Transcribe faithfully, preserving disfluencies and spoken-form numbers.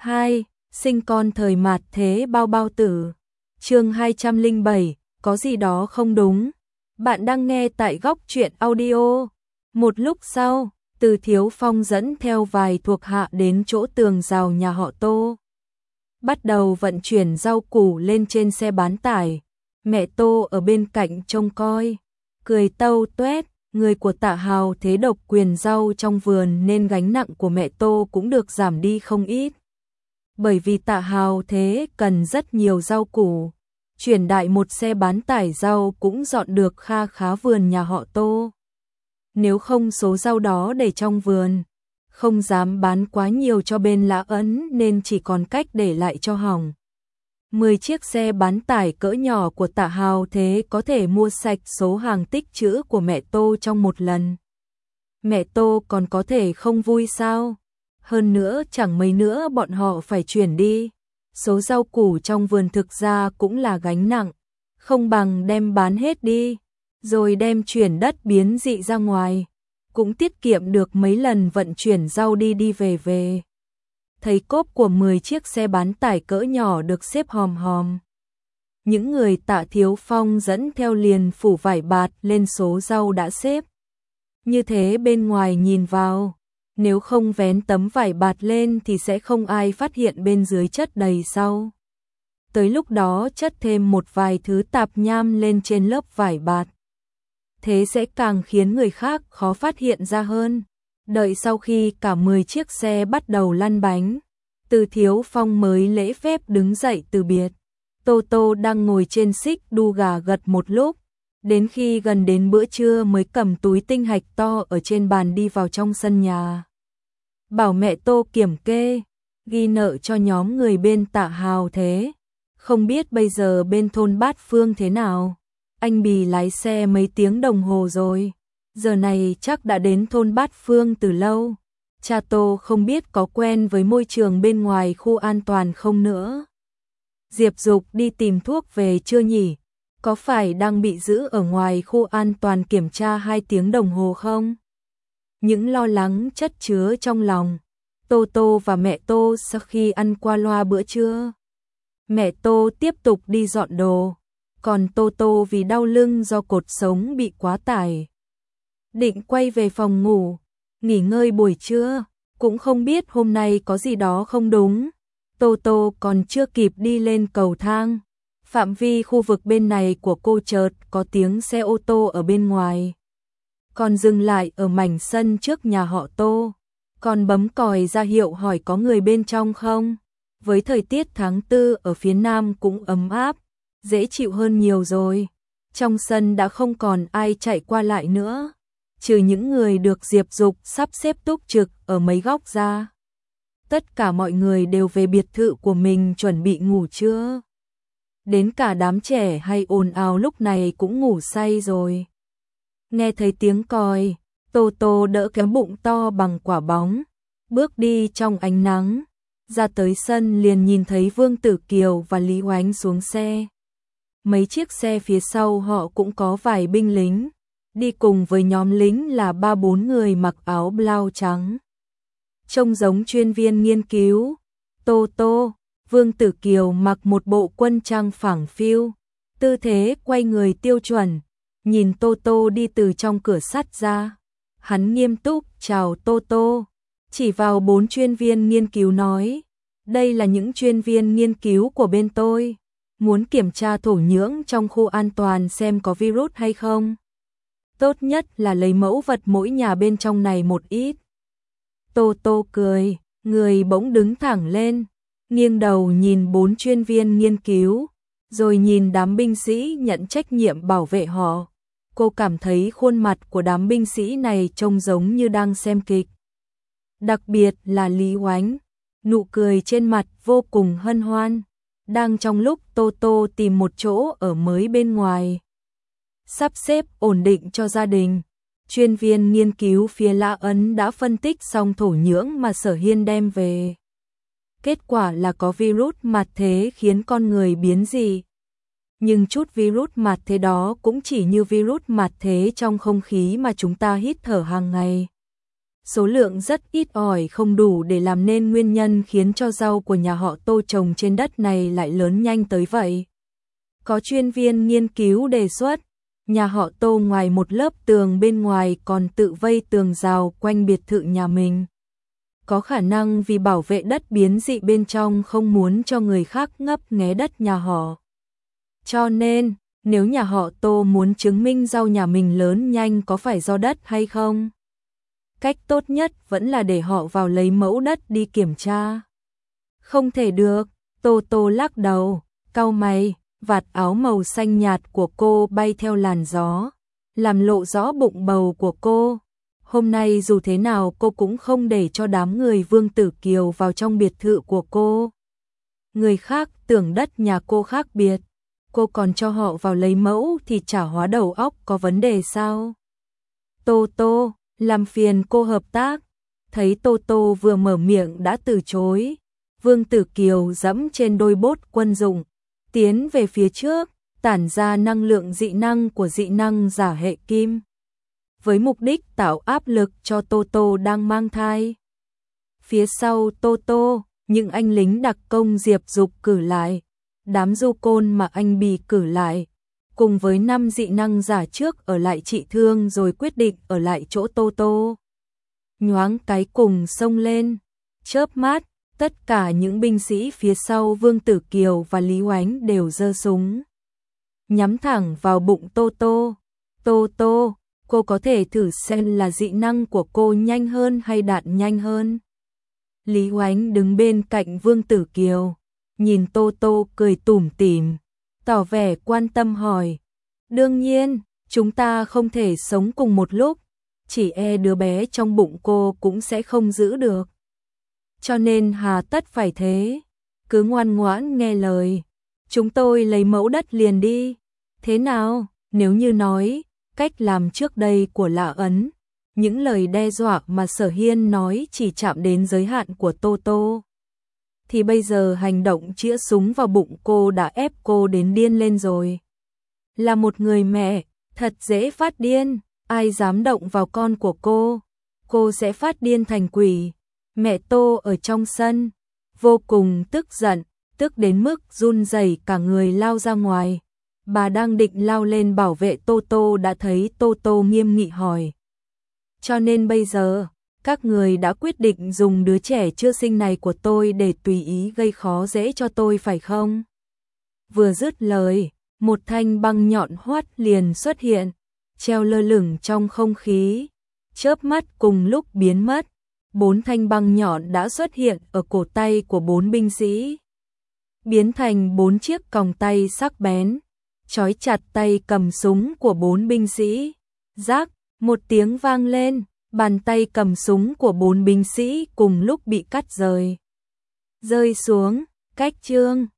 hai. Sinh con thời mạt thế bao bao tử. Chương hai trăm lẻ bảy, có gì đó không đúng. Bạn đang nghe tại Góc Truyện Audio. Một lúc sau, Từ Thiếu Phong dẫn theo vài thuộc hạ đến chỗ tường rào nhà họ Tô. Bắt đầu vận chuyển rau củ lên trên xe bán tải. Mẹ Tô ở bên cạnh trông coi, cười tâu tuét. Người của Tạ Hào Thế độc quyền rau trong vườn nên gánh nặng của mẹ Tô cũng được giảm đi không ít. Bởi vì Tạ Hào Thế cần rất nhiều rau củ, chuyển đại một xe bán tải rau cũng dọn được kha khá vườn nhà họ Tô. Nếu không số rau đó để trong vườn, không dám bán quá nhiều cho bên Lã Ấn nên chỉ còn cách để lại cho hỏng. mười chiếc xe bán tải cỡ nhỏ của Tạ Hào Thế có thể mua sạch số hàng tích trữ của mẹ Tô trong một lần. Mẹ Tô còn có thể không vui sao? Hơn nữa chẳng mấy nữa bọn họ phải chuyển đi. Số rau củ trong vườn thực ra cũng là gánh nặng, không bằng đem bán hết đi, rồi đem chuyển đất biến dị ra ngoài, cũng tiết kiệm được mấy lần vận chuyển rau đi đi về về. Thấy cốp của mười chiếc xe bán tải cỡ nhỏ được xếp hòm hòm. Những người Tạ Thiếu Phong dẫn theo liền phủ vải bạt lên số rau đã xếp. Như thế bên ngoài nhìn vào, nếu không vén tấm vải bạt lên thì sẽ không ai phát hiện bên dưới chất đầy rau. Tới lúc đó chất thêm một vài thứ tạp nham lên trên lớp vải bạt. Thế sẽ càng khiến người khác khó phát hiện ra hơn. Đợi sau khi cả mười chiếc xe bắt đầu lăn bánh, Từ Thiếu Phong mới lễ phép đứng dậy từ biệt. Tô Tô đang ngồi trên xích đu gà gật một lúc, đến khi gần đến bữa trưa mới cầm túi tinh hạch to ở trên bàn đi vào trong sân nhà. Bảo mẹ Tô kiểm kê, ghi nợ cho nhóm người bên Tạ Hào Thế. Không biết bây giờ bên thôn Bát Phương thế nào? Anh Bì lái xe mấy tiếng đồng hồ rồi. Giờ này chắc đã đến thôn Bát Phương từ lâu. Cha Tô không biết có quen với môi trường bên ngoài khu an toàn không nữa. Diệp Dục đi tìm thuốc về chưa nhỉ? Có phải đang bị giữ ở ngoài khu an toàn kiểm tra hai tiếng đồng hồ không? Những lo lắng chất chứa trong lòng Tô Tô và mẹ Tô sau khi ăn qua loa bữa trưa. Mẹ Tô tiếp tục đi dọn đồ, còn Tô Tô vì đau lưng do cột sống bị quá tải, định quay về phòng ngủ, nghỉ ngơi buổi trưa, cũng không biết hôm nay có gì đó không đúng. Tô Tô còn chưa kịp đi lên cầu thang, phạm vi khu vực bên này của cô chợt có tiếng xe ô tô ở bên ngoài. Còn dừng lại ở mảnh sân trước nhà họ Tô, còn bấm còi ra hiệu hỏi có người bên trong không. Với thời tiết tháng tư ở phía Nam cũng ấm áp, dễ chịu hơn nhiều rồi. Trong sân đã không còn ai chạy qua lại nữa, trừ những người được Diệp Dục sắp xếp túc trực ở mấy góc ra. Tất cả mọi người đều về biệt thự của mình chuẩn bị ngủ trưa. Đến cả đám trẻ hay ồn ào lúc này cũng ngủ say rồi. Nghe thấy tiếng còi, Tô Tô đỡ cái bụng to bằng quả bóng, bước đi trong ánh nắng, ra tới sân liền nhìn thấy Vương Tử Kiều và Lý Oánh xuống xe. Mấy chiếc xe phía sau họ cũng có vài binh lính, đi cùng với nhóm lính là ba bốn người mặc áo blau trắng, trông giống chuyên viên nghiên cứu. Tô Tô, Vương Tử Kiều mặc một bộ quân trang phẳng phiu, tư thế quay người tiêu chuẩn, nhìn Tô Tô đi từ trong cửa sắt ra. Hắn nghiêm túc chào Tô Tô, chỉ vào bốn chuyên viên nghiên cứu nói, đây là những chuyên viên nghiên cứu của bên tôi, muốn kiểm tra thổ nhưỡng trong khu an toàn xem có virus hay không. Tốt nhất là lấy mẫu vật mỗi nhà bên trong này một ít. Tô Tô cười, người bỗng đứng thẳng lên, nghiêng đầu nhìn bốn chuyên viên nghiên cứu, rồi nhìn đám binh sĩ nhận trách nhiệm bảo vệ họ. Cô cảm thấy khuôn mặt của đám binh sĩ này trông giống như đang xem kịch. Đặc biệt là Lý Oánh, nụ cười trên mặt vô cùng hân hoan, đang trong lúc Tô Tô tìm một chỗ ở mới bên ngoài, sắp xếp ổn định cho gia đình. Chuyên viên nghiên cứu phía Lã Ấn đã phân tích xong thổ nhưỡng mà Sở Hiên đem về. Kết quả là có virus mạt thế khiến con người biến dị. Nhưng chút virus mạt thế đó cũng chỉ như virus mạt thế trong không khí mà chúng ta hít thở hàng ngày. số lượng rất ít ỏi không đủ để làm nên nguyên nhân khiến cho rau của nhà họ Tô trồng trên đất này lại lớn nhanh tới vậy. Có chuyên viên nghiên cứu đề xuất, nhà họ Tô ngoài một lớp tường bên ngoài còn tự vây tường rào quanh biệt thự nhà mình. Có khả năng vì bảo vệ đất biến dị bên trong không muốn cho người khác ngấp nghé đất nhà họ. Cho nên, nếu nhà họ Tô muốn chứng minh rau nhà mình lớn nhanh có phải do đất hay không? Cách tốt nhất vẫn là để họ vào lấy mẫu đất đi kiểm tra. Không thể được, Tô Tô lắc đầu, cau mày, vạt áo màu xanh nhạt của cô bay theo làn gió, làm lộ rõ bụng bầu của cô. Hôm nay dù thế nào cô cũng không để cho đám người Vương Tử Kiều vào trong biệt thự của cô. Người khác tưởng đất nhà cô khác biệt, cô còn cho họ vào lấy mẫu thì chả hóa đầu óc có vấn đề sao? Tô Tô, làm phiền cô hợp tác. Thấy Tô Tô vừa mở miệng đã từ chối, Vương Tử Kiều dẫm trên đôi bốt quân dụng, tiến về phía trước, tản ra năng lượng dị năng của dị năng giả hệ kim, với mục đích tạo áp lực cho Tô Tô đang mang thai. Phía sau Tô Tô, những anh lính đặc công Diệp Dục cử lại, đám du côn mà anh Bì cử lại, cùng với năm dị năng giả trước ở lại trị thương rồi quyết định ở lại chỗ Tô Tô. Nhoáng cái cùng xông lên, chớp mắt, tất cả những binh sĩ phía sau Vương Tử Kiều và Lý Oánh đều giơ súng, nhắm thẳng vào bụng Tô Tô. Tô Tô, cô có thể thử xem là dị năng của cô nhanh hơn hay đạn nhanh hơn. Lý Oánh đứng bên cạnh Vương Tử Kiều, nhìn Tô Tô cười tủm tỉm, tỏ vẻ quan tâm hỏi. Đương nhiên, chúng ta không thể sống cùng một lúc, chỉ e đứa bé trong bụng cô cũng sẽ không giữ được. Cho nên hà tất phải thế, cứ ngoan ngoãn nghe lời. Chúng tôi lấy mẫu đất liền đi. Thế nào, nếu như nói, cách làm trước đây của Lạ Ấn, những lời đe dọa mà Sở Hiên nói chỉ chạm đến giới hạn của Tô Tô, thì bây giờ hành động chĩa súng vào bụng cô đã ép cô đến điên lên rồi. Là một người mẹ, thật dễ phát điên, ai dám động vào con của cô, cô sẽ phát điên thành quỷ. Mẹ Tô ở trong sân, vô cùng tức giận, tức đến mức run rẩy cả người lao ra ngoài. Bà đang định lao lên bảo vệ Tô Tô đã thấy Tô Tô nghiêm nghị hỏi. Cho nên bây giờ, các người đã quyết định dùng đứa trẻ chưa sinh này của tôi để tùy ý gây khó dễ cho tôi phải không? Vừa dứt lời, một thanh băng nhọn hoắt liền xuất hiện, treo lơ lửng trong không khí, chớp mắt cùng lúc biến mất. Bốn thanh băng nhọn đã xuất hiện ở cổ tay của bốn binh sĩ, biến thành bốn chiếc còng tay sắc bén, trói chặt tay cầm súng của bốn binh sĩ. Rác, một tiếng vang lên, bàn tay cầm súng của bốn binh sĩ cùng lúc bị cắt rời. Rơi xuống, cách chương